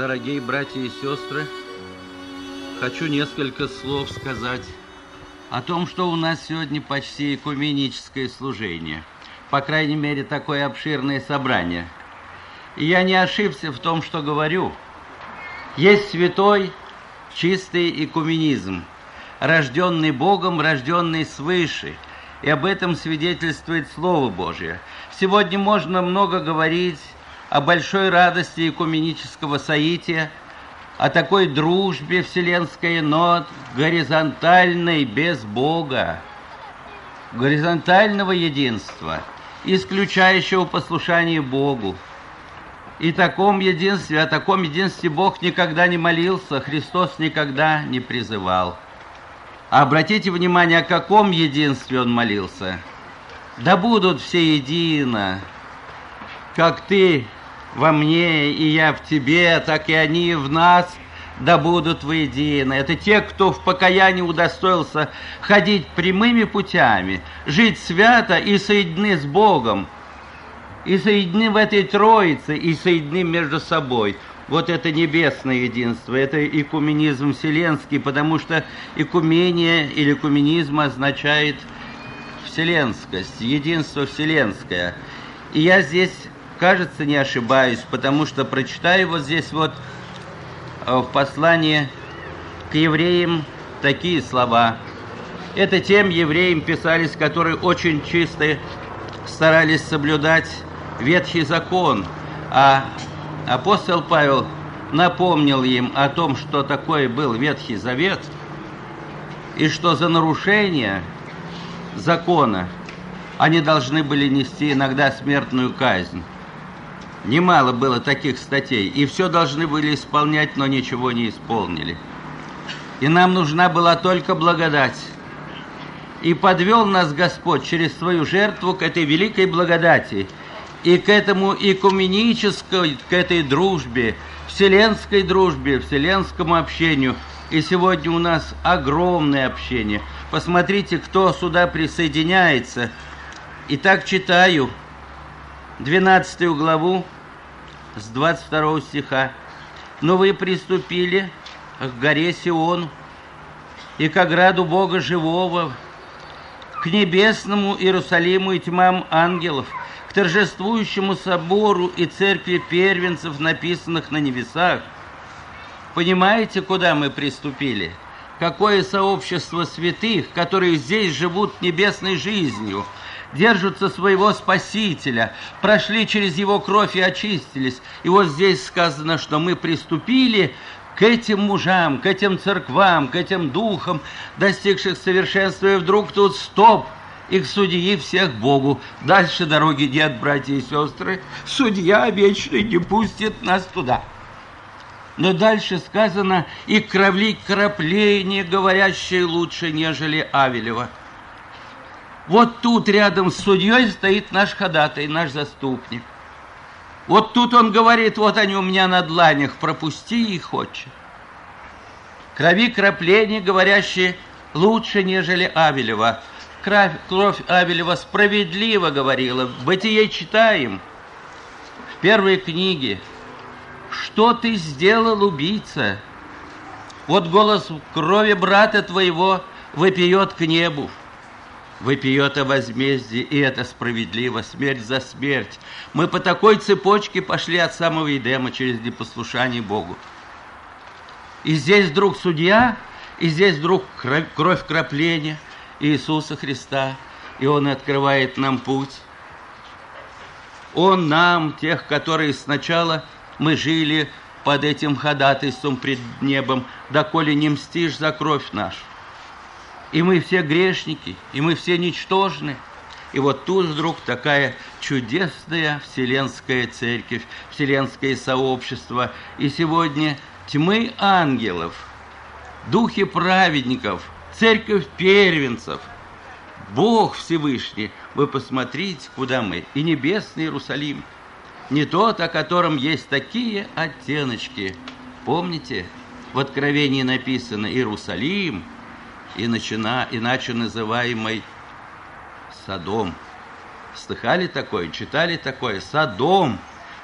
Дорогие братья и сестры, хочу несколько слов сказать о том, что у нас сегодня почти экуменическое служение. По крайней мере, такое обширное собрание. И я не ошибся в том, что говорю. Есть святой, чистый экуменизм, рожденный Богом, рожденный свыше. И об этом свидетельствует Слово Божие. Сегодня можно много говорить о большой радости экуменического соития, о такой дружбе вселенской, но горизонтальной, без Бога, горизонтального единства, исключающего послушание Богу. И о таком единстве Бог никогда не молился, Христос никогда не призывал. А обратите внимание, о каком единстве Он молился. «Да будут все едино, как Ты во мне, и я в Тебе, так и они в нас, да будут воедино». Это те, кто в покаянии удостоился ходить прямыми путями, жить свято и соединены с Богом, и соединены в этой Троице, и соединены между собой. Вот это небесное единство, это экуменизм вселенский, потому что экумения или экуменизм означает вселенскость, единство вселенское. И я здесь, кажется, не ошибаюсь, потому что прочитаю вот здесь вот в послании к евреям такие слова. Это тем евреям писались, которые очень чисто старались соблюдать Ветхий Закон, а апостол Павел напомнил им о том, что такое был Ветхий Завет, и что за нарушение закона они должны были нести иногда смертную казнь. Немало было таких статей, и все должны были исполнять, но ничего не исполнили. И нам нужна была только благодать. И подвел нас Господь через свою жертву к этой великой благодати и к этому экуменической, к этой дружбе, вселенскому общению. И сегодня у нас огромное общение. Посмотрите, кто сюда присоединяется. Итак, читаю 12 главу с 22 стиха. «Но вы приступили к горе Сиону и к ограду Бога живого, к небесному Иерусалиму и тьмам ангелов, к торжествующему собору и церкви первенцев, написанных на небесах». Понимаете, куда мы приступили? Какое сообщество святых, которые здесь живут небесной жизнью, держатся своего Спасителя, прошли через Его кровь и очистились. И вот здесь сказано, что мы приступили к этим мужам, к этим церквам, к этим духам, достигших совершенства, и вдруг тут стоп, и к судьи всех Богу. Дальше дороги нет, братья и сестры, судья вечный не пустит нас туда. Но дальше сказано, и крапление, говорящее лучше, нежели Авелева. Вот тут рядом с судьей стоит наш ходатай, наш заступник. Вот тут он говорит, вот они у меня на дланях, пропусти их, отче. Крапление, говорящее лучше, нежели Авелева. Кровь Авелева справедливо говорила. Бытие читаем в первой книге. Что ты сделал, убийца? Вот голос крови брата твоего вопиет к небу. Вопиет о возмездии, и это справедливо, смерть за смерть. Мы по такой цепочке пошли от самого Эдема через непослушание Богу. И здесь вдруг судья, и здесь вдруг кровь крапления Иисуса Христа, и Он открывает нам путь. Он нам, тех, которые сначала мы жили под этим ходатайством пред небом, доколе не мстишь за кровь нашу. И мы все грешники, и мы все ничтожны. И вот тут вдруг такая чудесная вселенская церковь, вселенское сообщество. И сегодня тьмы ангелов, духи праведников, церковь первенцев, Бог Всевышний. Вы посмотрите, куда мы. И небесный Иерусалим. Не тот, о котором есть такие оттеночки. Помните, в Откровении написано Иерусалим, иначе называемый Содом. Слыхали такое, читали такое? Содом.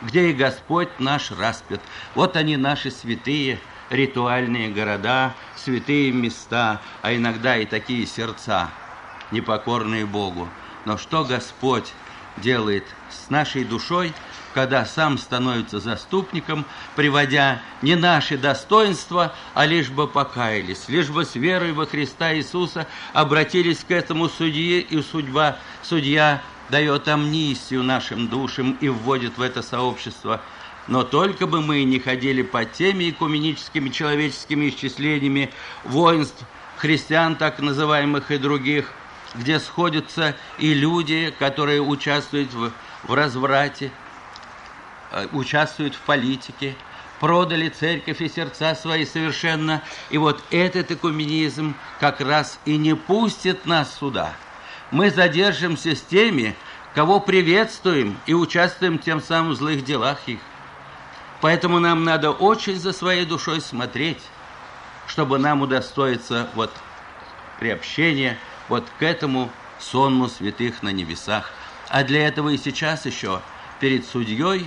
где и Господь наш распят. Вот они, наши святые ритуальные города, святые места, а иногда и такие сердца, непокорные Богу. Но что Господь делает с нашей душой, когда сам становится заступником, приводя не наши достоинства, а лишь бы покаялись, лишь бы с верой во Христа Иисуса обратились к этому судье, и судья дает амнистию нашим душам и вводит в это сообщество. Но только бы мы не ходили под теми экуменическими человеческими исчислениями воинств, христиан так называемых и других, где сходятся и люди, которые участвуют в разврате, участвуют в политике, продали церковь и сердца свои совершенно. И вот этот экуменизм как раз и не пустит нас сюда. Мы задержимся с теми, кого приветствуем и участвуем тем самым в злых делах их. Поэтому нам надо очень за своей душой смотреть, чтобы нам удостоиться вот приобщения вот к этому сонму святых на небесах. А для этого и сейчас еще перед судьей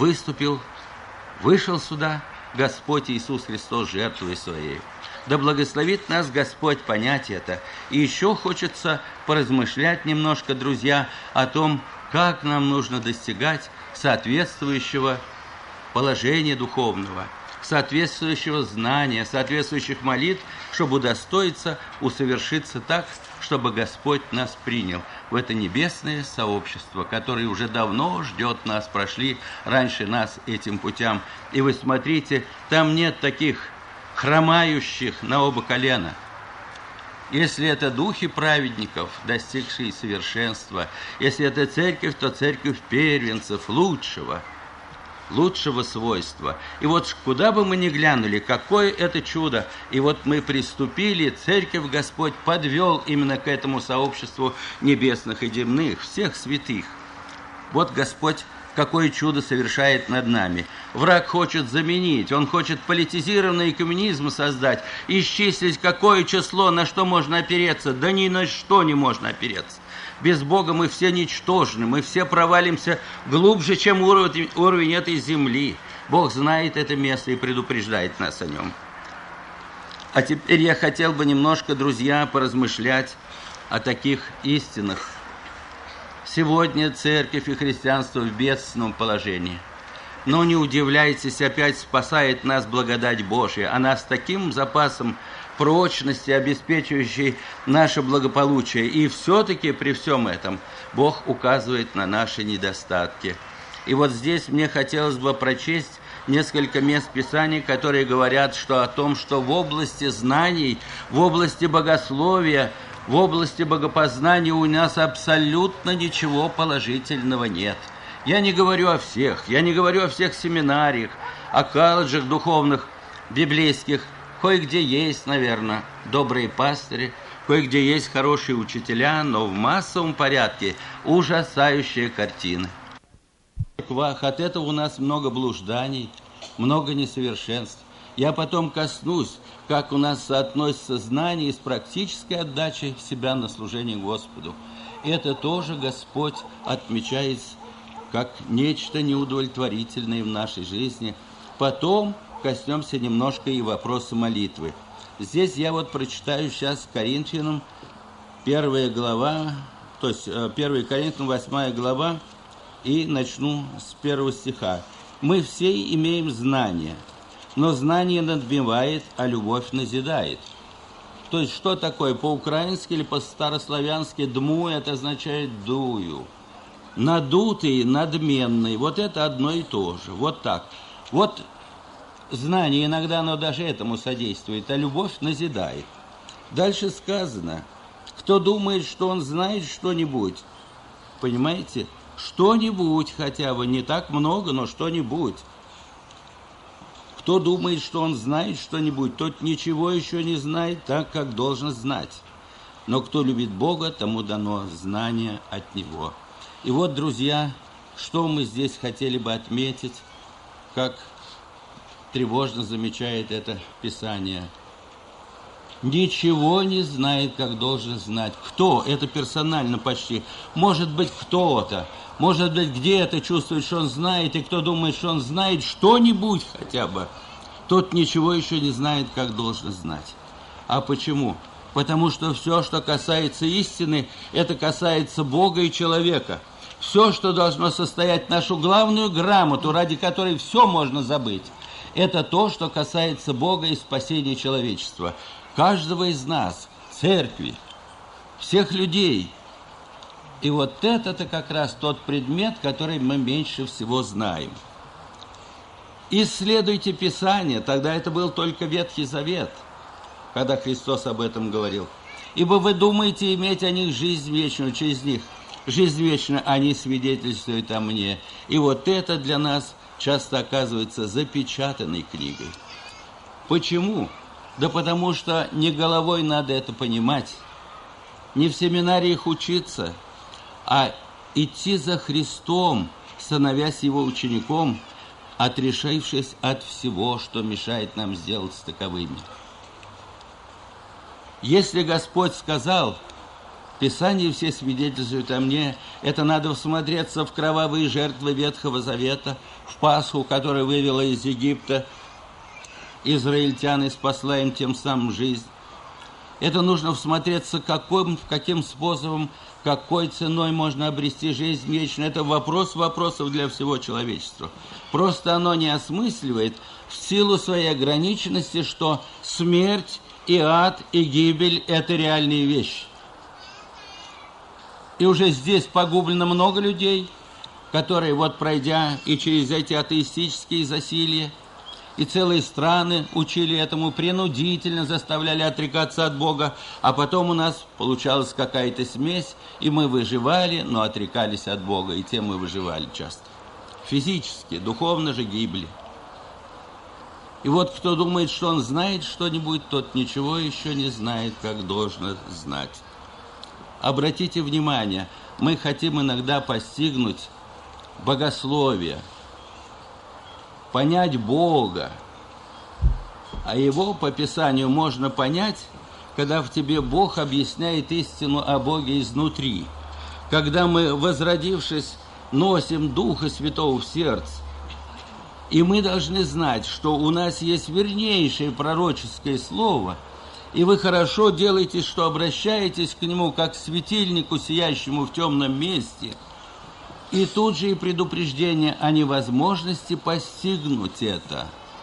вышел сюда Господь Иисус Христос жертвой Своей. Да благословит нас Господь понять это. И еще хочется поразмышлять немножко, друзья, о том, как нам нужно достигать соответствующего положения духовного, соответствующего знания, соответствующих молитв, чтобы удостоиться, усовершиться так, чтобы Господь нас принял в это небесное сообщество, которое уже давно ждет нас, прошли раньше нас этим путям. И вы смотрите, там нет таких хромающих на оба колена. Если это духи праведников, достигшие совершенства, если это церковь, то церковь первенцев, лучшего свойства. И вот куда бы мы ни глянули, какое это чудо. И вот мы приступили, церковь Господь подвел именно к этому сообществу небесных и земных, всех святых. Вот Господь какое чудо совершает над нами. Враг хочет заменить, он хочет политизированный коммунизм создать, исчислить какое число, на что можно опереться. Да ни на что не можно опереться. Без Бога мы все ничтожны, мы все провалимся глубже, чем уровень этой земли. Бог знает это место и предупреждает нас о нем. А теперь я хотел бы немножко, друзья, поразмышлять о таких истинах. Сегодня церковь и христианство в бедственном положении. Но не удивляйтесь, опять спасает нас благодать Божья. Она с таким запасом прочности, обеспечивающей наше благополучие. И все-таки при всем этом Бог указывает на наши недостатки. И вот здесь мне хотелось бы прочесть несколько мест Писания, которые говорят о том, что в области знаний, в области богословия, в области богопознания у нас абсолютно ничего положительного нет. Я не говорю о всех, семинариях, о колледжах духовных, библейских. Кое-где есть, наверное, добрые пастыри, кое-где есть хорошие учителя, но в массовом порядке ужасающая картина. В церквах от этого у нас много блужданий, много несовершенств. Я потом коснусь, как у нас соотносится знание с практической отдачей себя на служение Господу. Это тоже Господь отмечает как нечто неудовлетворительное в нашей жизни. Потом коснемся немножко и вопроса молитвы. Здесь я вот прочитаю сейчас Коринфянам 1 глава, то есть 1 Коринфянам 8 глава, и начну с 1 стиха. «Мы все имеем знание, но знание надбивает, а любовь назидает». То есть что такое? По-украински или по-старославянски «дму» это означает «дую». Надутый, надменный, вот это одно и то же. Вот так. Вот знание, иногда оно даже этому содействует, а любовь назидает. Дальше сказано, кто думает, что он знает что-нибудь, понимаете, что-нибудь хотя бы, не так много, но что-нибудь. Кто думает, что он знает что-нибудь, тот ничего еще не знает так, как должен знать. Но кто любит Бога, тому дано знание от Него. И вот, друзья, что мы здесь хотели бы отметить, как тревожно замечает это Писание. ничего не знает, как должен знать. Кто? Это персонально почти. Может быть, кто-то. Может быть, где-то чувствует, что он знает, и кто думает, что он знает что-нибудь хотя бы, тот ничего еще не знает, как должен знать. А почему? Потому что все, что касается истины, это касается Бога и человека. Все, что должно состоять нашу главную грамоту, ради которой все можно забыть, это то, что касается Бога и спасения человечества. Каждого из нас, церкви, всех людей. И вот это-то как раз тот предмет, который мы меньше всего знаем. Исследуйте Писание, тогда это был только Ветхий Завет, когда Христос об этом говорил. Ибо вы думаете иметь о них жизнь вечную, через них жизнь вечную, они свидетельствуют о мне. И вот это для нас часто оказывается запечатанной книгой. Почему? Да потому что не головой надо это понимать, не в семинариях учиться, а идти за Христом, становясь Его учеником, отрешившись от всего, что мешает нам сделать таковыми. Если Господь сказал, Писание все свидетельствуют о мне, это надо всмотреться в кровавые жертвы Ветхого Завета, в Пасху, которая вывела из Египта израильтян и спасла им тем самым жизнь. Это нужно всмотреться, каким способом, какой ценой можно обрести жизнь вечную. Это вопрос вопросов для всего человечества. Просто оно не осмысливает в силу своей ограниченности, что смерть и ад, и гибель – это реальные вещи. И уже здесь погублено много людей, которые, вот пройдя и через эти атеистические засилья, и целые страны учили этому, принудительно заставляли отрекаться от Бога, а потом у нас получалась какая-то смесь, и мы выживали, но отрекались от Бога, и тем мы выживали часто. Физически, духовно же гибли. И вот кто думает, что он знает что-нибудь, тот ничего еще не знает, как должно знать. Обратите внимание, мы хотим иногда постигнуть богословие, понять Бога, а Его по Писанию можно понять, когда в тебе Бог объясняет истину о Боге изнутри, когда мы, возродившись, носим Духа Святого в сердце. И мы должны знать, что у нас есть вернейшее пророческое слово, и вы хорошо делаете, что обращаетесь к нему, как к светильнику, сияющему в темном месте. И тут же и предупреждение о невозможности постигнуть это.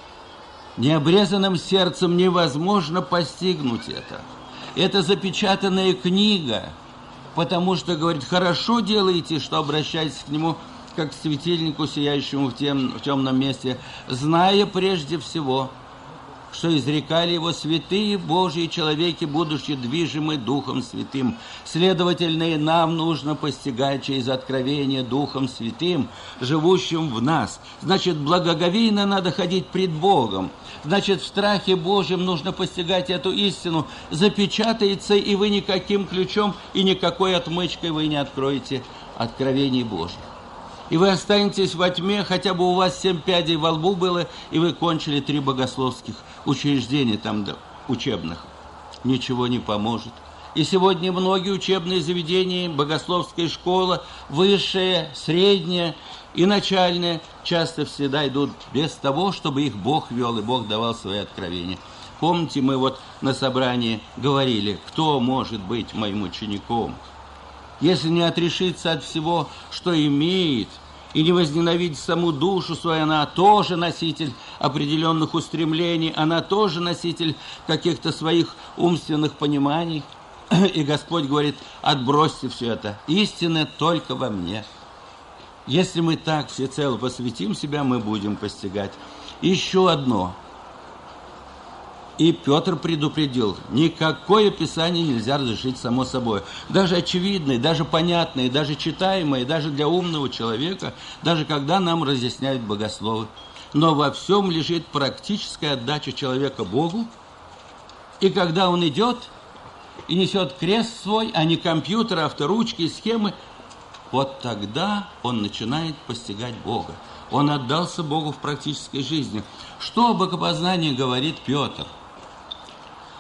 Необрезанным сердцем невозможно постигнуть это. Это запечатанная книга, потому что, говорит, хорошо делаете, что обращаетесь к нему, как к светильнику, сияющему в темном месте, зная прежде всего, что изрекали его святые Божьи человеки, будучи движимы Духом Святым. Следовательно, и нам нужно постигать через откровение Духом Святым, живущим в нас. Значит, благоговейно надо ходить пред Богом. Значит, в страхе Божьем нужно постигать эту истину. Запечатается, и вы никаким ключом и никакой отмычкой вы не откроете откровений Божьих. И вы останетесь во тьме, хотя бы у вас 7 пядей во лбу было, и вы кончили 3 богословских учреждения там учебных. Ничего не поможет. И сегодня многие учебные заведения, богословская школа, высшая, средняя и начальная, часто всегда идут без того, чтобы их Бог вел, и Бог давал свои откровения. Помните, мы вот на собрании говорили, кто может быть моим учеником? Если не отрешиться от всего, что имеет, и не возненавидеть саму душу свою, она тоже носитель определенных устремлений, она тоже носитель каких-то своих умственных пониманий. И Господь говорит, отбросьте все это, истина только во мне. Если мы так всецело посвятим себя, мы будем постигать. Еще одно. И Петр предупредил, никакое Писание нельзя разрешить само собой. Даже очевидное, даже понятное, даже читаемое, даже для умного человека, даже когда нам разъясняют богословы. Но во всем лежит практическая отдача человека Богу. И когда он идет и несет крест свой, а не компьютер, авторучки и схемы, вот тогда он начинает постигать Бога. Он отдался Богу в практической жизни. Что о богопознании говорит Петр?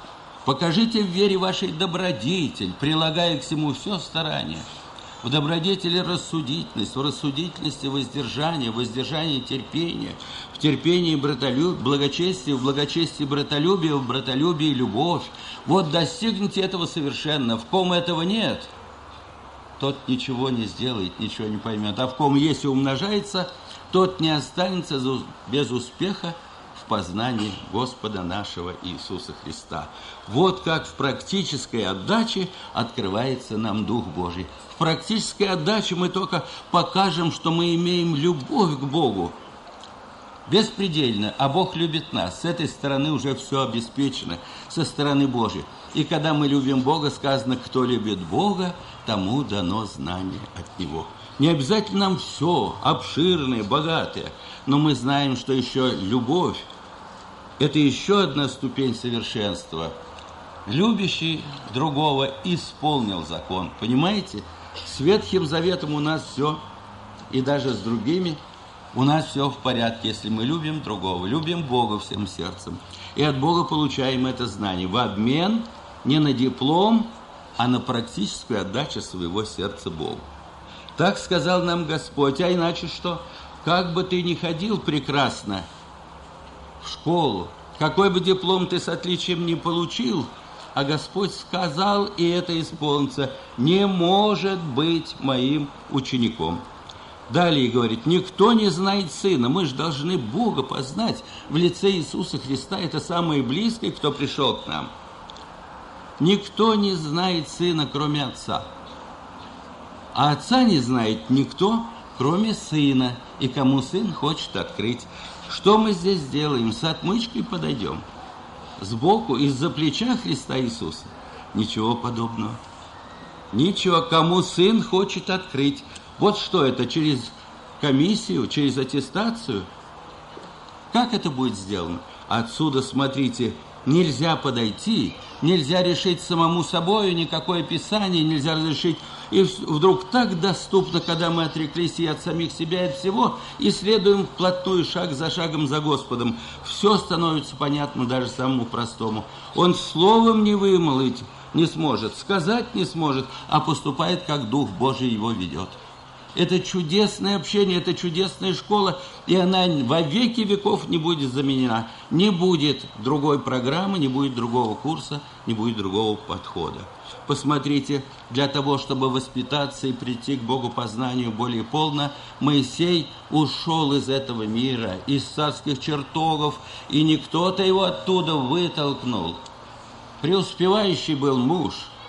Покажите в вере вашей добродетель, прилагая к всему все старание. В добродетели рассудительность, в рассудительности воздержание, в воздержании терпение, в терпении благочестие, в благочестии братолюбие, в братолюбии любовь. Вот достигните этого совершенно. В ком этого нет, тот ничего не сделает, ничего не поймет. А в ком если умножается, тот не останется без успеха в познании Господа нашего Иисуса Христа. Вот как в практической отдаче открывается нам Дух Божий. В практической отдаче мы только покажем, что мы имеем любовь к Богу. Беспредельно, а Бог любит нас. С этой стороны уже все обеспечено, со стороны Божьей. И когда мы любим Бога, сказано, кто любит Бога, тому дано знание от Него. Не обязательно нам все обширное, богатое, но мы знаем, что еще любовь – это еще одна ступень совершенства. Любящий другого исполнил закон. Понимаете? С Ветхим Заветом у нас все, и даже с другими у нас все в порядке, если мы любим другого, любим Бога всем сердцем. И от Бога получаем это знание в обмен не на диплом, а на практическую отдачу своего сердца Богу. Так сказал нам Господь, а иначе что? Как бы ты ни ходил прекрасно в школу, какой бы диплом ты с отличием не получил, а Господь сказал, и это исполнится, не может быть моим учеником. Далее говорит, никто не знает Сына. Мы же должны Бога познать в лице Иисуса Христа. Это самое близкое, кто пришел к нам. Никто не знает Сына, кроме Отца. А Отца не знает никто, кроме Сына. И кому Сын хочет открыть. Что мы здесь делаем? С отмычкой подойдем. Сбоку, из-за плеча Христа Иисуса. Ничего подобного. Ничего, кому Сын хочет открыть. Вот что это, через комиссию, через аттестацию? Как это будет сделано? Отсюда, смотрите, нельзя подойти, нельзя решить самому собою, никакое Писание нельзя разрешить. И вдруг так доступно, когда мы отреклись и от самих себя, и от всего, и следуем вплотную, шаг за шагом за Господом. Все становится понятно даже самому простому. Он словом не вымолвить не сможет, сказать не сможет, а поступает, как Дух Божий его ведет. Это чудесное общение, это чудесная школа, и она во веки веков не будет заменена. Не будет другой программы, не будет другого курса, не будет другого подхода. Посмотрите, для того, чтобы воспитаться и прийти к Богу познанию более полно, Моисей ушел из этого мира, из царских чертогов, и не кто-то его оттуда вытолкнул. Преуспевающий был муж,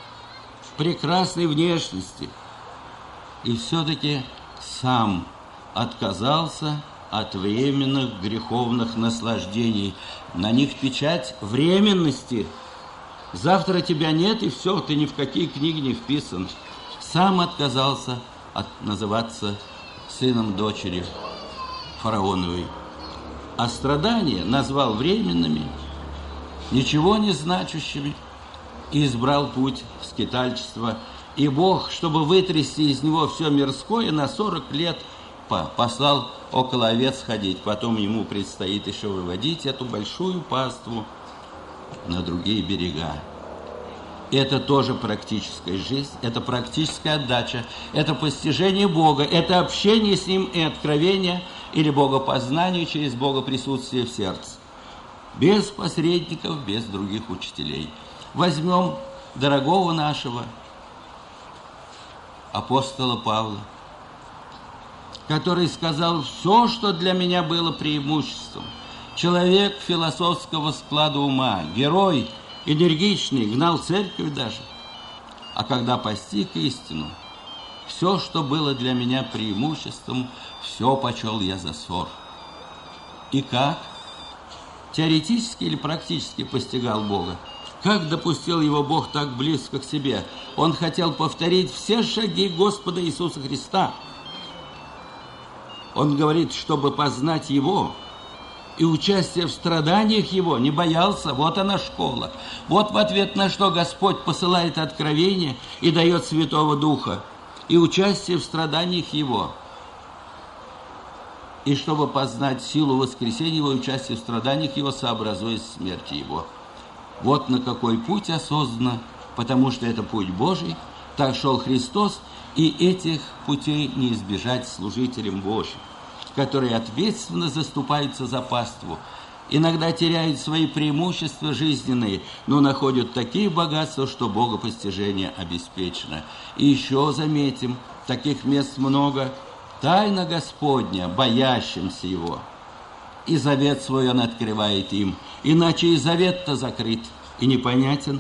в прекрасной внешности, и все-таки сам отказался от временных греховных наслаждений. На них печать временности. Завтра тебя нет, и все, ты ни в какие книги не вписан. Сам отказался называться сыном дочери фараоновой. А страдания назвал временными, ничего не значащими, и избрал путь в скитальчество. И Бог, чтобы вытрясти из него все мирское, на 40 лет послал около овец ходить. Потом ему предстоит еще выводить эту большую паству на другие берега. Это тоже практическая жизнь, это практическая отдача, это постижение Бога, это общение с Ним и откровение или богопознание через богоприсутствие в сердце. Без посредников, без других учителей. Возьмем дорогого нашего апостола Павла, который сказал, все, что для меня было преимуществом. Человек философского склада ума, герой, энергичный, гнал церковь даже. А когда постиг истину, все, что было для меня преимуществом, все почел я за ссор. И как? Теоретически или практически постигал Бога? Как допустил его Бог так близко к себе? Он хотел повторить все шаги Господа Иисуса Христа. Он говорит, чтобы познать Его и участие в страданиях Его, не боялся. Вот она школа. Вот в ответ на что Господь посылает откровение и дает Святого Духа. И участие в страданиях Его. И чтобы познать силу воскресения Его, участие в страданиях Его, сообразуясь смерти Его. Вот на какой путь осознанно, потому что это путь Божий, так шел Христос, и этих путей не избежать служителям Божьим, которые ответственно заступаются за паству, иногда теряют свои преимущества жизненные, но находят такие богатства, что богопостижение обеспечено. И еще заметим, таких мест много, тайна Господня, боящимся Его. И завет свой Он открывает им, иначе и завет-то закрыт и непонятен.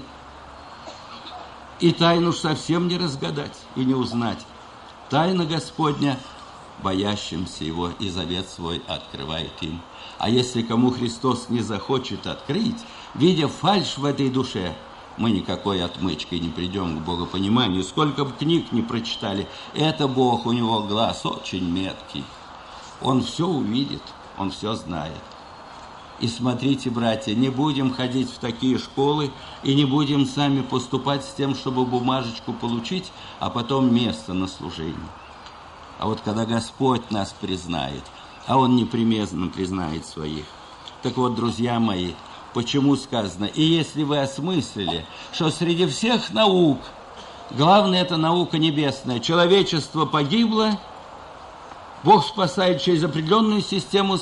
И тайну ж совсем не разгадать и не узнать. Тайна Господня, боящимся Его, и завет свой открывает им. А если кому Христос не захочет открыть, видя фальшь в этой душе, мы никакой отмычкой не придем к богопониманию. Сколько бы книг не прочитали, это Бог, у него глаз очень меткий. Он все увидит, он все знает. И смотрите, братья, не будем ходить в такие школы и не будем сами поступать с тем, чтобы бумажечку получить, а потом место на служении. А вот когда Господь нас признает, а Он непременно признает своих. Так вот, друзья мои, почему сказано, и если вы осмыслили, что среди всех наук, главное это наука небесная, человечество погибло, Бог спасает через определенную систему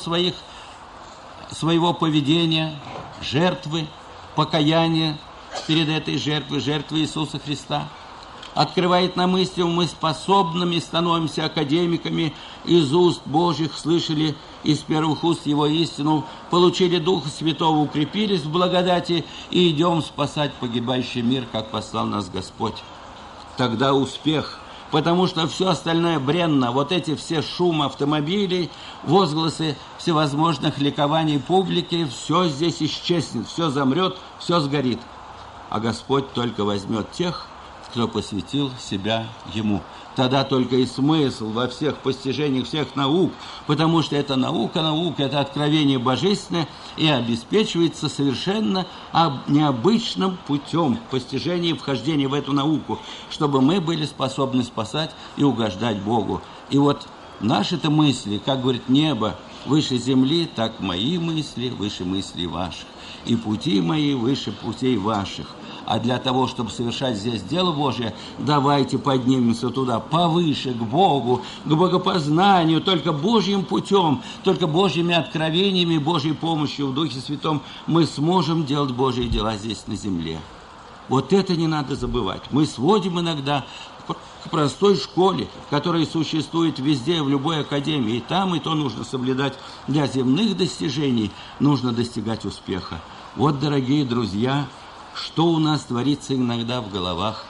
своего поведения, жертвы, покаяния перед этой жертвой Иисуса Христа. Открывает нам истину, мы способными становимся академиками, из уст Божьих слышали из первых уст Его истину, получили Духа Святого, укрепились в благодати и идем спасать погибающий мир, как послал нас Господь. Тогда успех, потому что все остальное бренно, вот эти все шумы автомобилей, возгласы всевозможных ликований публики, все здесь исчезнет, все замрет, все сгорит. А Господь только возьмет тех, кто посвятил себя Ему. Тогда только и смысл во всех постижениях всех наук, потому что это наука, это откровение божественное и обеспечивается совершенно необычным путем постижения и вхождения в эту науку, чтобы мы были способны спасать и угождать Богу. И вот наши-то мысли, как говорит небо, выше земли, так мои мысли выше мыслей ваших, и пути мои выше путей ваших. А для того, чтобы совершать здесь дело Божие, давайте поднимемся туда, повыше, к Богу, к богопознанию, только Божьим путем, только Божьими откровениями, Божьей помощью в Духе Святом мы сможем делать Божьи дела здесь на земле. Вот это не надо забывать. Мы сводим иногда к простой школе, которая существует везде, в любой академии. И там, и то нужно соблюдать. Для земных достижений нужно достигать успеха. Вот, дорогие друзья, что у нас творится иногда в головах.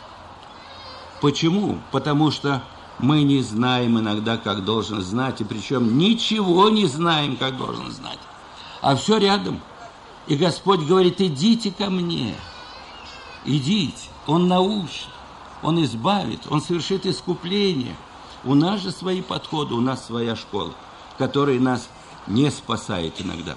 Почему? Потому что мы не знаем иногда, как должен знать, и причем ничего не знаем, как должен знать. А все рядом. И Господь говорит, идите ко мне. Идите. Он научит, Он избавит, Он совершит искупление. У нас же свои подходы, у нас своя школа, которая нас не спасает иногда.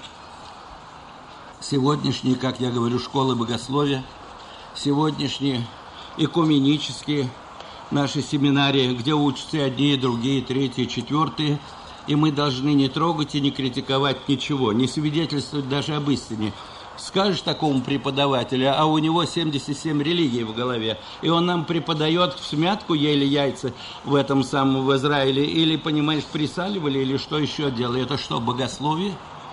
Сегодняшние, как я говорю, школы богословия, сегодняшние экуменические наши семинарии, где учатся одни, другие, третьи, четвертые, и мы должны не трогать и не критиковать ничего, не свидетельствовать даже об истине. Скажешь такому преподавателю, а у него 77 религий в голове, и он нам преподает в смятку ели яйца в этом самом в Израиле, или, понимаешь, присаливали, или что еще делали. Это что, богословие?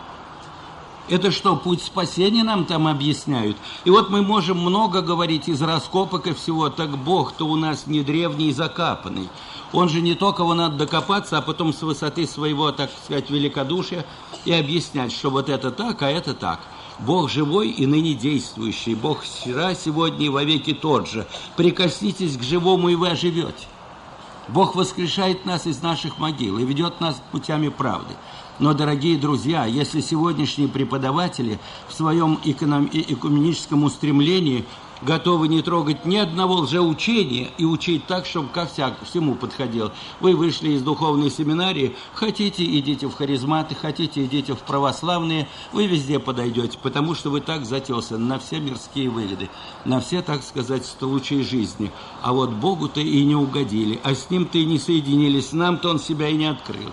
Это что, путь спасения нам там объясняют? И вот мы можем много говорить из раскопок и всего, так Бог-то у нас не древний и закапанный. Он же не только его надо докопаться, а потом с высоты своего, так сказать, великодушия и объяснять, что вот это так, а это так. Бог живой и ныне действующий, Бог вчера, сегодня и вовеки тот же. Прикоснитесь к живому, и вы оживете. Бог воскрешает нас из наших могил и ведет нас путями правды. Но, дорогие друзья, если сегодняшние преподаватели в своем экуменическом устремлении готовы не трогать ни одного лжеучения и учить так, чтобы ко всему подходил. Вы вышли из духовной семинарии, хотите, идите в харизматы, хотите, идите в православные, вы везде подойдете, потому что вы так затесаны на все мирские выгоды, на все, так сказать, случаи жизни. А вот Богу-то и не угодили, а с Ним-то и не соединились, нам-то Он себя и не открыл.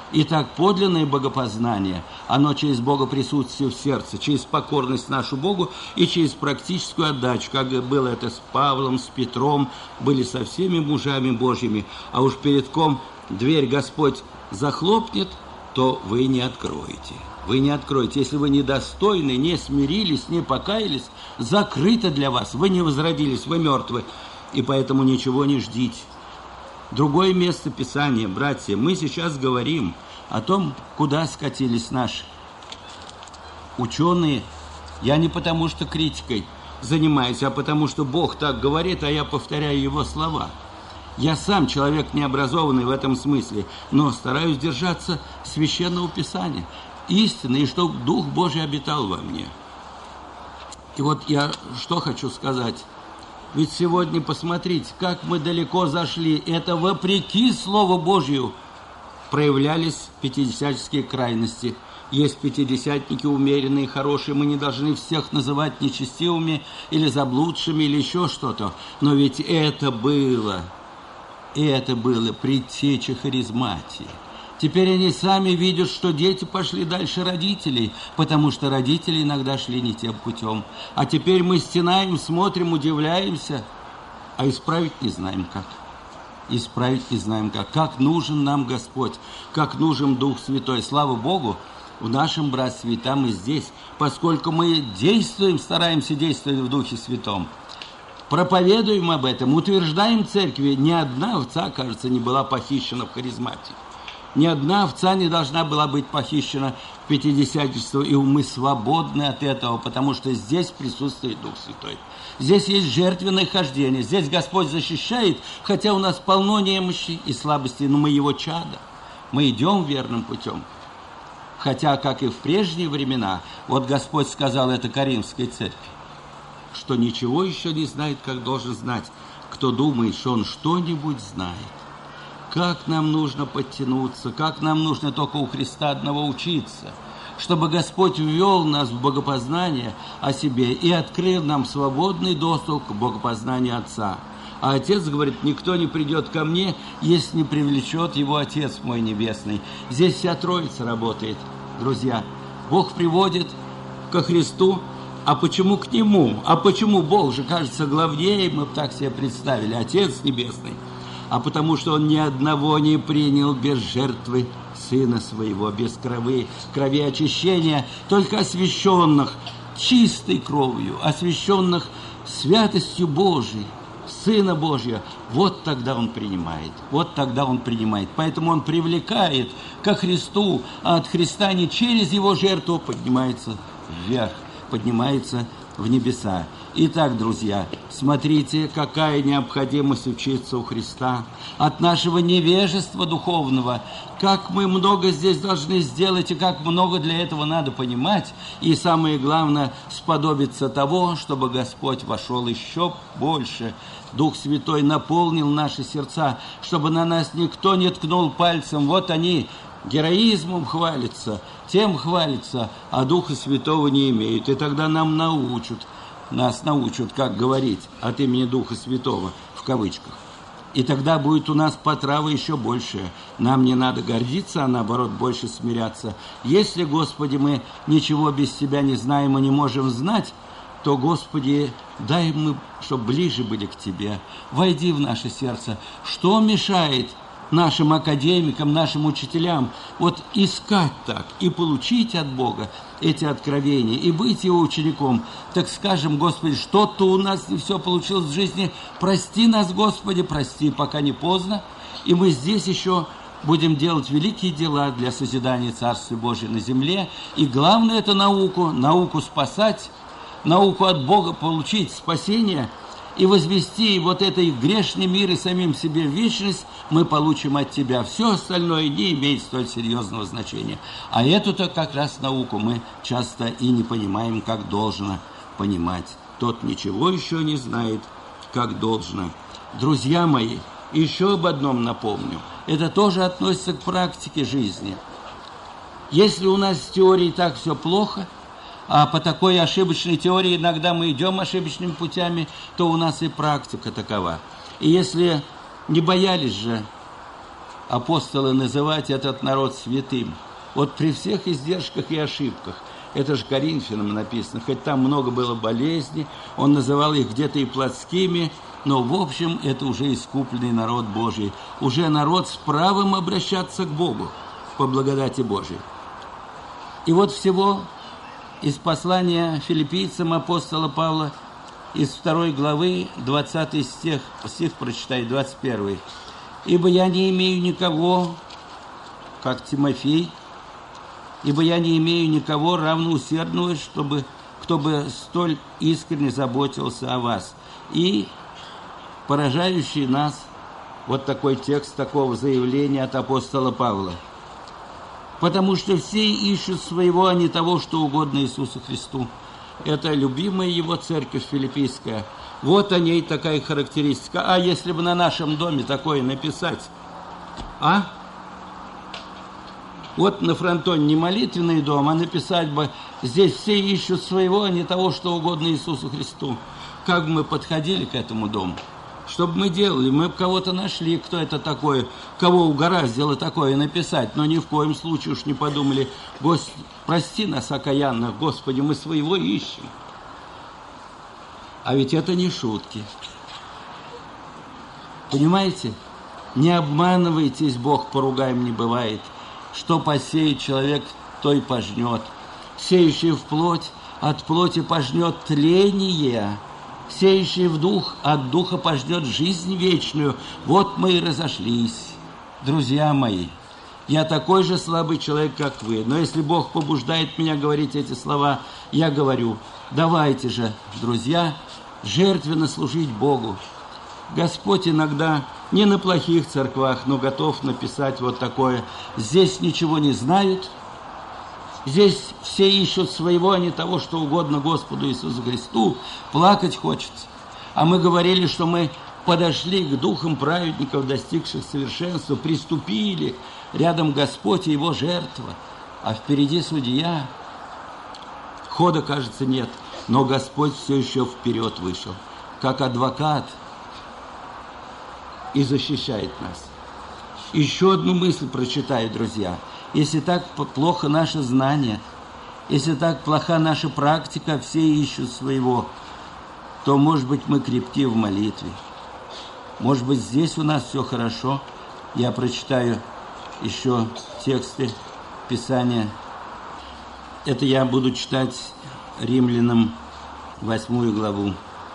Итак, подлинное богопознание, оно через богоприсутствие в сердце, через покорность нашу Богу и через практическую отдачу, как было это с Павлом, с Петром, были со всеми мужами Божьими. А уж перед ком дверь Господь захлопнет, то вы не откроете. Вы не откроете. Если вы недостойны, не смирились, не покаялись, закрыто для вас. Вы не возродились, вы мертвы. И поэтому ничего не ждите. Другое место Писания, братья, мы сейчас говорим о том, куда скатились наши ученые. Я не потому, что критикой занимаюсь, а потому, что Бог так говорит, а я повторяю Его слова. Я сам человек необразованный в этом смысле, но стараюсь держаться Священного Писания, истины, и чтобы Дух Божий обитал во мне. И вот я что хочу сказать. Ведь сегодня, посмотрите, как мы далеко зашли. Это вопреки Слову Божию проявлялись пятидесятнические крайности. Есть пятидесятники умеренные, хорошие. Мы не должны всех называть нечестивыми или заблудшими, или еще что-то. Но ведь это было предтеча харизматии. Теперь они сами видят, что дети пошли дальше родителей, потому что родители иногда шли не тем путем. А теперь мы стенаем, смотрим, удивляемся, а исправить не знаем как. Исправить не знаем как. Как нужен нам Господь, как нужен Дух Святой. Слава Богу, в нашем братстве и там, и здесь, поскольку мы действуем, стараемся действовать в Духе Святом. Проповедуем об этом, утверждаем церкви. Ни одна овца, кажется, не была похищена в харизматии. Ни одна овца не должна была быть похищена в пятидесятничество, и мы свободны от этого, потому что здесь присутствует Дух Святой. Здесь есть жертвенное хождение, здесь Господь защищает, хотя у нас полно немощи и слабостей, но мы Его чада, мы идем верным путем. Хотя, как и в прежние времена, вот Господь сказал это Коринфской церкви, что ничего еще не знает, как должен знать, кто думает, что он что-нибудь знает. Как нам нужно подтянуться, как нам нужно только у Христа одного учиться, чтобы Господь ввел нас в богопознание о себе и открыл нам свободный доступ к богопознанию Отца. А Отец говорит, никто не придет ко мне, если не привлечет его Отец мой Небесный. Здесь вся Троица работает, друзья. Бог приводит ко Христу. А почему к Нему? А почему Бог же кажется главнее, мы бы так себе представили, Отец Небесный? А потому что Он ни одного не принял без жертвы Сына Своего, без крови очищения, только освященных чистой кровью, освященных святостью Божией, Сына Божия. Вот тогда Он принимает, Поэтому Он привлекает ко Христу, а от Христа не через Его жертву поднимается вверх, поднимается в небеса. Итак, друзья, смотрите, какая необходимость учиться у Христа. От нашего невежества духовного, как мы много здесь должны сделать, и как много для этого надо понимать. И самое главное, сподобиться того, чтобы Господь вошел еще больше. Дух Святой наполнил наши сердца, чтобы на нас никто не ткнул пальцем. Вот они героизмом хвалятся, тем хвалятся, а Духа Святого не имеют. И тогда нас научат, как говорить от имени Духа Святого, в кавычках. И тогда будет у нас потрава еще большая. Нам не надо гордиться, а наоборот больше смиряться. Если, Господи, мы ничего без Тебя не знаем и не можем знать, то, Господи, дай мы, чтобы ближе были к Тебе. Войди в наше сердце. Что мешает нашим академикам, нашим учителям вот искать так и получить от Бога эти откровения и быть Его учеником? Так скажем, Господи, что-то у нас не все получилось в жизни. Прости нас, Господи, прости, пока не поздно. И мы здесь еще будем делать великие дела для созидания Царствия Божия на земле. И главное, это науку спасать, науку от Бога получить, спасение и возвести вот этой грешный мир и самим себе в вечность мы получим от Тебя. Все остальное не имеет столь серьезного значения. А эту-то как раз науку мы часто и не понимаем, как должно понимать. Тот ничего еще не знает, как должно. Друзья мои, еще об одном напомню. Это тоже относится к практике жизни. Если у нас с теорией так все плохо, а по такой ошибочной теории иногда мы идем ошибочными путями, то у нас и практика такова. И если не боялись же апостолы называть этот народ святым. Вот при всех издержках и ошибках, это же Коринфянам написано, хоть там много было болезней, он называл их где-то и плотскими, но в общем это уже искупленный народ Божий, уже народ с правом обращаться к Богу по благодати Божией. И вот всего из послания филиппийцам апостола Павла, из 2 главы, 20 стих прочитай, 21. «Ибо я не имею никого, как Тимофей, ибо я не имею никого равноусердного, кто бы столь искренне заботился о вас». И поражающий нас вот такой текст такого заявления от апостола Павла. «Потому что все ищут своего, а не того, что угодно Иисусу Христу». Это любимая его церковь филиппийская. Вот о ней такая характеристика. А если бы на нашем доме такое написать? Вот на фронтоне не молитвенный дом, а написать бы: здесь все ищут своего, а не того, что угодно Иисусу Христу. Как бы мы подходили к этому дому? Что бы мы делали? Мы бы кого-то нашли, кто это такой, кого угораздило такое написать, но ни в коем случае уж не подумали: прости нас, окаянных, Господи, мы своего ищем. А ведь это не шутки. Понимаете? Не обманывайтесь, Бог поругаем не бывает. Что посеет человек, то и пожнет. Сеющий в плоть, от плоти пожнет тление. Сеющий в дух, от духа пожнет жизнь вечную. Вот мы и разошлись. Друзья мои, я такой же слабый человек, как вы. Но если Бог побуждает меня говорить эти слова, я говорю: давайте же, друзья, жертвенно служить Богу. Господь иногда не на плохих церквах, но готов написать вот такое: здесь ничего не знают, здесь все ищут своего, а не того, что угодно Господу Иисусу Христу. Плакать хочется. А мы говорили, что мы подошли к духам праведников, достигших совершенства, приступили, рядом Господь и Его жертва, а впереди судья. Хода, кажется, нет, но Господь все еще вперед вышел, как адвокат, и защищает нас. Еще одну мысль прочитаю, друзья. Если так плохо наше знание, если так плоха наша практика, все ищут своего, то, может быть, мы крепки в молитве. Может быть, здесь у нас все хорошо. Я прочитаю еще тексты Писания. Это я буду читать Римлянам 8 главу.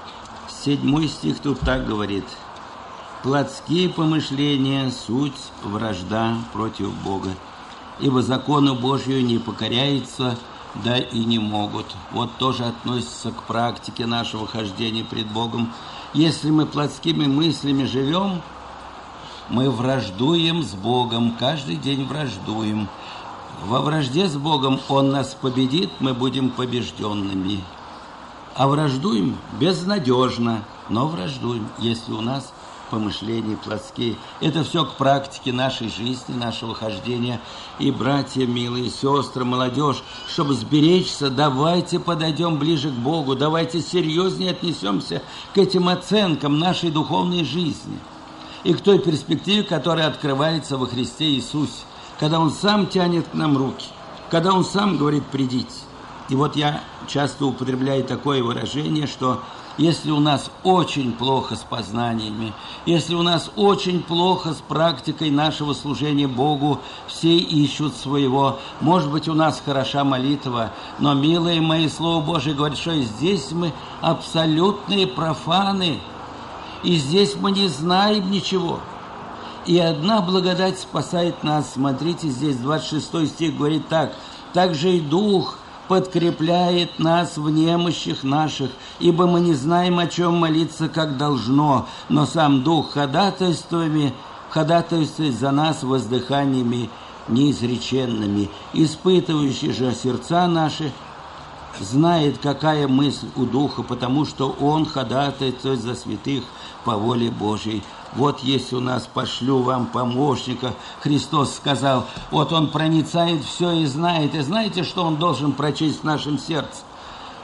7 стих тут так говорит: «Плотские помышления – суть вражда против Бога, ибо закону Божию не покоряются, да и не могут». Вот тоже относится к практике нашего хождения пред Богом. Если мы плотскими мыслями живем, мы враждуем с Богом, каждый день враждуем. Во вражде с Богом Он нас победит, мы будем побежденными. А враждуем безнадежно, но враждуем, если у нас помышления плотские. Это все к практике нашей жизни, нашего хождения. И, братья, милые сестры, молодежь, чтобы сберечься, давайте подойдем ближе к Богу, давайте серьезнее отнесемся к этим оценкам нашей духовной жизни и к той перспективе, которая открывается во Христе Иисусе, когда Он сам тянет к нам руки, когда Он сам говорит: придите. И вот я часто употребляю такое выражение, что если у нас очень плохо с познаниями, если у нас очень плохо с практикой нашего служения Богу, все ищут своего. Может быть, у нас хороша молитва, но, милые мои, Слово Божие говорит, что здесь мы абсолютные профаны, и здесь мы не знаем ничего. И одна благодать спасает нас. Смотрите, здесь 26 стих говорит так: «Также и Дух подкрепляет нас в немощах наших, ибо мы не знаем, о чем молиться, как должно, но сам Дух ходатайствует за нас воздыханиями неизреченными. Испытывающий же сердца наши знает, какая мысль у Духа, потому что Он ходатайствует за святых по воле Божией». Вот есть у нас: пошлю вам помощника. Христос сказал, вот Он проницает все и знает. И знаете, что Он должен прочесть в нашем сердце?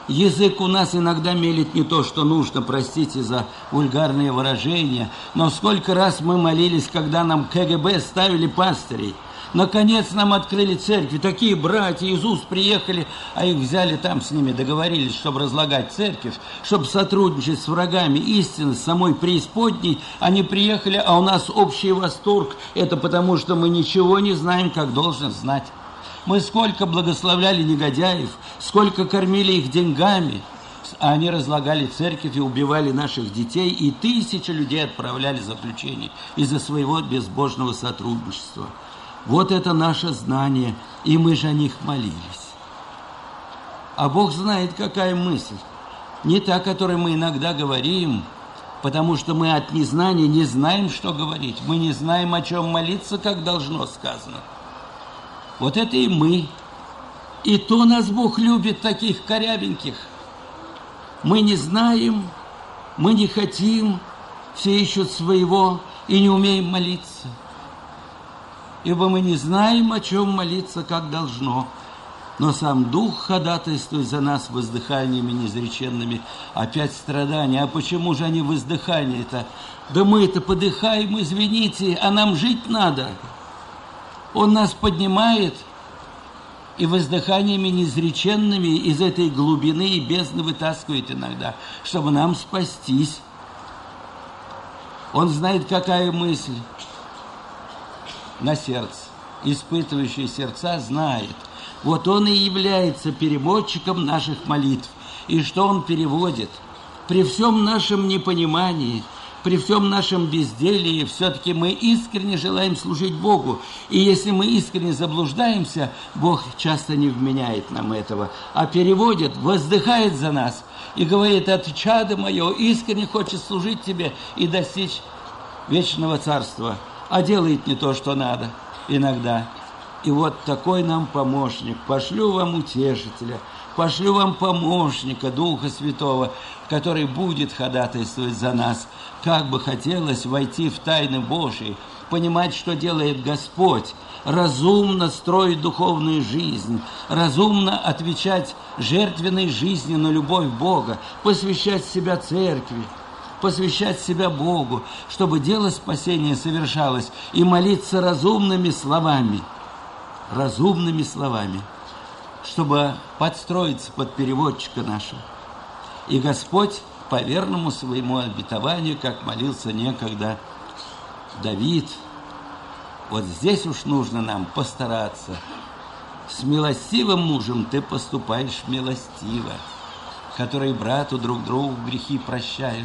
Язык у нас иногда мелет не то, что нужно, простите за вульгарные выражения, но сколько раз мы молились, когда нам КГБ ставили пастырей. Наконец нам открыли церкви, такие братья из УЗ приехали, а их взяли там с ними, договорились, чтобы разлагать церковь, чтобы сотрудничать с врагами истины, с самой преисподней. Они приехали, а у нас общий восторг. Это потому, что мы ничего не знаем, как должен знать. Мы сколько благословляли негодяев, сколько кормили их деньгами, а они разлагали церковь и убивали наших детей, и тысячи людей отправляли в заключение из-за своего безбожного сотрудничества. Вот это наше знание, и мы же о них молились. А Бог знает, какая мысль. Не та, о которой мы иногда говорим, потому что мы от незнания не знаем, что говорить. Мы не знаем, о чем молиться, как должно сказано. Вот это и мы. И то нас Бог любит, таких корябеньких. Мы не знаем, мы не хотим, все ищут своего и не умеем молиться. Ибо мы не знаем, о чем молиться, как должно. Но сам Дух ходатайствует за нас воздыханиями неизреченными. Опять страдания. А почему же они воздыхания-то? Да мы-то подыхаем, извините, а нам жить надо. Он нас поднимает и воздыханиями неизреченными из этой глубины и бездны вытаскивает иногда, чтобы нам спастись. Он знает, какая мысль на сердце. Испытывающий сердца знает. Вот он и является переводчиком наших молитв. И что он переводит? При всем нашем непонимании, при всем нашем безделии, все-таки мы искренне желаем служить Богу. И если мы искренне заблуждаемся, Бог часто не вменяет нам этого, а переводит, воздыхает за нас и говорит: это чадо мое искренне хочет служить тебе и достичь вечного царства, а делает не то, что надо иногда. И вот такой нам помощник. Пошлю вам утешителя, пошлю вам помощника, Духа Святого, который будет ходатайствовать за нас. Как бы хотелось войти в тайны Божьи, понимать, что делает Господь, разумно строить духовную жизнь, разумно отвечать жертвенной жизни на любовь Бога, посвящать себя церкви, посвящать себя Богу, чтобы дело спасения совершалось, и молиться разумными словами, чтобы подстроиться под переводчика нашего. И Господь по верному своему обетованию, как молился некогда Давид, вот здесь уж нужно нам постараться. С милостивым мужем ты поступаешь милостиво, которые брату друг другу грехи прощают.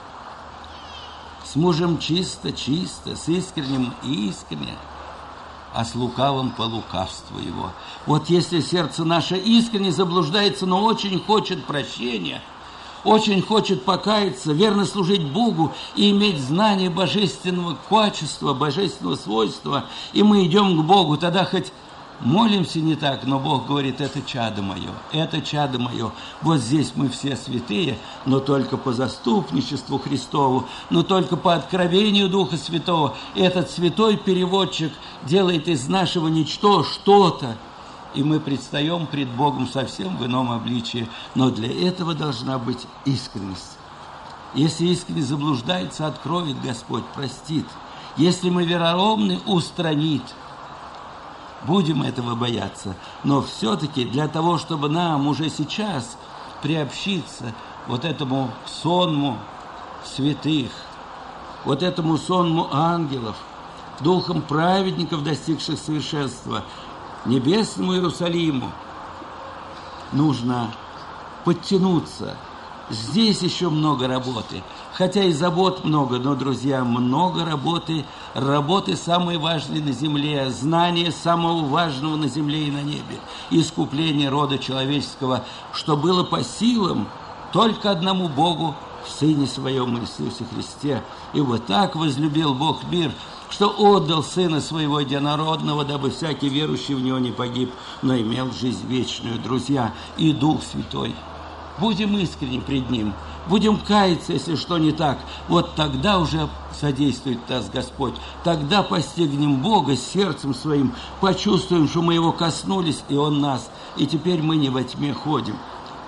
С мужем чисто, с искренним искренне, а с лукавым по лукавству его. Вот если сердце наше искренне заблуждается, но очень хочет прощения, очень хочет покаяться, верно служить Богу и иметь знание божественного качества, божественного свойства, и мы идем к Богу, тогда хоть молимся не так, но Бог говорит: это чадо мое, это чадо мое. Вот здесь мы все святые, но только по заступничеству Христову, но только по откровению Духа Святого. Этот святой переводчик делает из нашего ничто что-то, и мы предстаем пред Богом совсем в ином обличии. Но для этого должна быть искренность. Если искренне заблуждается, откроет Господь, простит. Если мы вероломны, устранит. Будем этого бояться. Но все-таки для того, чтобы нам уже сейчас приобщиться вот этому сонму святых, вот этому сонму ангелов, духом праведников, достигших совершенства, небесному Иерусалиму, нужно подтянуться. Здесь еще много работы. Хотя и забот много, но, друзья, много работы. Работы самой важной на земле, знания самого важного на земле и на небе. Искупление рода человеческого, что было по силам только одному Богу в Сыне Своем Иисусе Христе. И вот так возлюбил Бог мир, что отдал Сына Своего Единородного, дабы всякий верующий в Него не погиб, но имел жизнь вечную. Друзья, и Дух Святой. Будем искренни пред Ним, будем каяться, если что не так. Вот тогда уже содействует нас Господь. Тогда постигнем Бога сердцем своим, почувствуем, что мы Его коснулись, и Он нас. И теперь мы не во тьме ходим,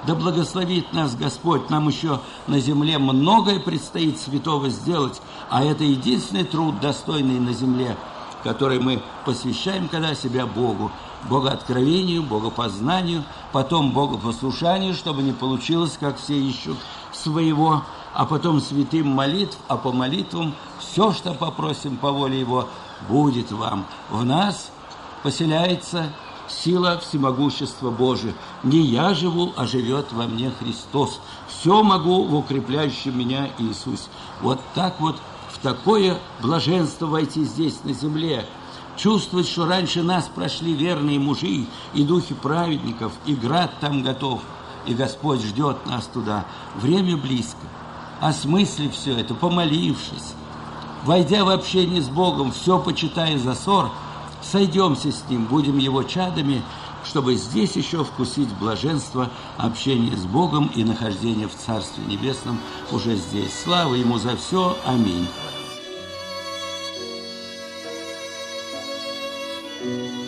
Да благословит нас Господь. Нам еще на земле многое предстоит святого сделать, а это единственный труд, достойный на земле, который мы посвящаем когда себя Богу, богооткровению, богопознанию, потом богопослушанию, чтобы не получилось, как все ищут своего, а потом святым молитв, а по молитвам все, что попросим по воле Его, будет вам. В нас поселяется сила всемогущества Божия. Не я живу, а живет во мне Христос. Все могу в укрепляющем меня Иисусе. Вот так вот в такое блаженство войти здесь на земле. Чувствовать, что раньше нас прошли верные мужи и духи праведников, и град там готов, и Господь ждет нас туда. Время близко. Осмыслив все это, помолившись, войдя в общение с Богом, все почитая за ссор, сойдемся с Ним, будем Его чадами, чтобы здесь еще вкусить блаженство общения с Богом и нахождения в Царстве Небесном уже здесь. Слава Ему за все. Аминь.